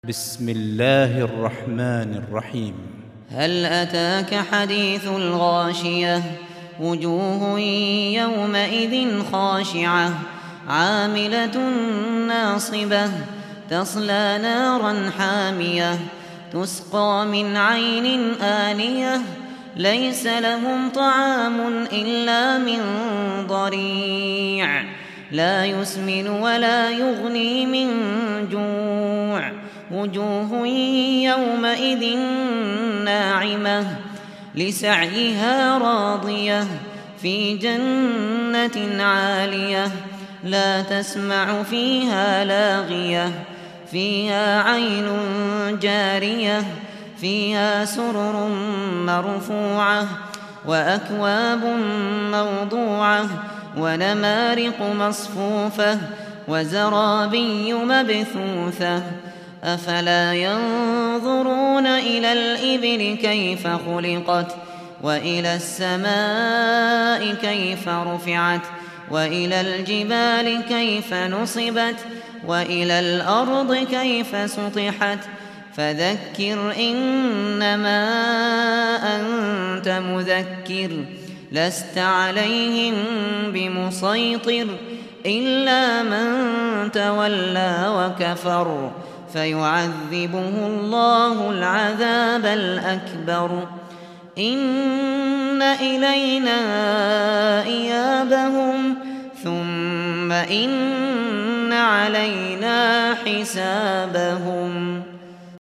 بسم الله الرحمن الرحيم. هل أتاك حديث الغاشية؟ وجوه يومئذ خاشعة عاملة ناصبة تصلى نارا حامية تسقى من عين آنية ليس لهم طعام إلا من ضريع لا يسمن ولا يغني من جوع وجوه يومئذ ناعمة لسعيها راضية في جنة عالية لا تسمع فيها لاغية فيها عين جارية فيها سرر مرفوعة وأكواب موضوعة ونمارق مصفوفة وزرابي مبثوثة أفلا ينظرون إلى الإبل كيف خلقت وإلى السماء كيف رفعت وإلى الجبال كيف نصبت وإلى الأرض كيف سطحت فذكر إنما أنت مذكر لست عليهم بمسيطر إلا من تولى وكفر فيعذبه الله العذاب الأكبر إن إلينا إيابهم ثم إن علينا حسابهم.